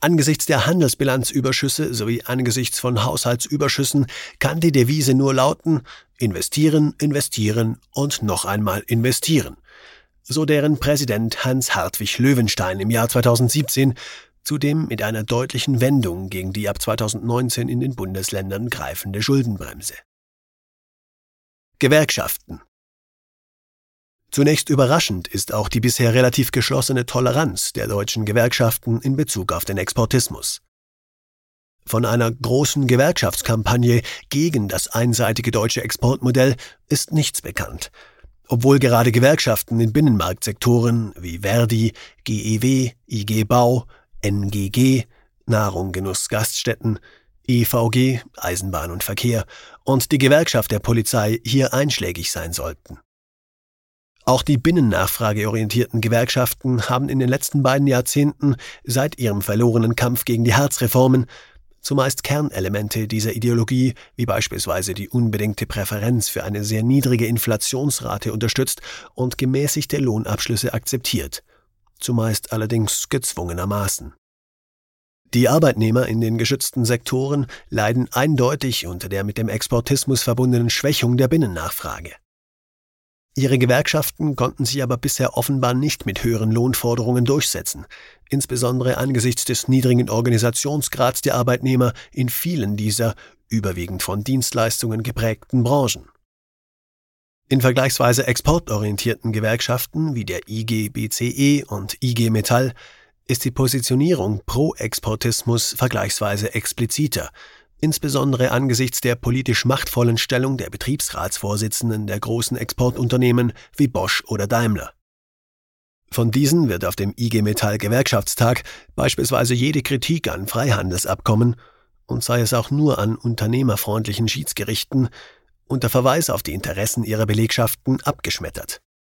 Angesichts der Handelsbilanzüberschüsse sowie angesichts von Haushaltsüberschüssen kann die Devise nur lauten: investieren, investieren und noch einmal investieren. So deren Präsident Hans-Hartwig Löwenstein im Jahr 2017, zudem mit einer deutlichen Wendung gegen die ab 2019 in den Bundesländern greifende Schuldenbremse. Gewerkschaften. Zunächst überraschend ist auch die bisher relativ geschlossene Toleranz der deutschen Gewerkschaften in Bezug auf den Exportismus. Von einer großen Gewerkschaftskampagne gegen das einseitige deutsche Exportmodell ist nichts bekannt, obwohl gerade Gewerkschaften in Binnenmarktsektoren wie Verdi, GEW, IG Bau, NGG, Nahrung, Genuss, Gaststätten, EVG, Eisenbahn und Verkehr und die Gewerkschaft der Polizei hier einschlägig sein sollten. Auch die binnennachfrageorientierten Gewerkschaften haben in den letzten beiden Jahrzehnten seit ihrem verlorenen Kampf gegen die Harzreformen zumeist Kernelemente dieser Ideologie, wie beispielsweise die unbedingte Präferenz für eine sehr niedrige Inflationsrate unterstützt und gemäßigte Lohnabschlüsse akzeptiert, zumeist allerdings gezwungenermaßen. Die Arbeitnehmer in den geschützten Sektoren leiden eindeutig unter der mit dem Exportismus verbundenen Schwächung der Binnennachfrage. Ihre Gewerkschaften konnten sich aber bisher offenbar nicht mit höheren Lohnforderungen durchsetzen, insbesondere angesichts des niedrigen Organisationsgrads der Arbeitnehmer in vielen dieser überwiegend von Dienstleistungen geprägten Branchen. In vergleichsweise exportorientierten Gewerkschaften wie der IG BCE und IG Metall ist die Positionierung pro Exportismus vergleichsweise expliziter, insbesondere angesichts der politisch machtvollen Stellung der Betriebsratsvorsitzenden der großen Exportunternehmen wie Bosch oder Daimler. Von diesen wird auf dem IG Metall Gewerkschaftstag beispielsweise jede Kritik an Freihandelsabkommen, und sei es auch nur an unternehmerfreundlichen Schiedsgerichten, unter Verweis auf die Interessen ihrer Belegschaften abgeschmettert.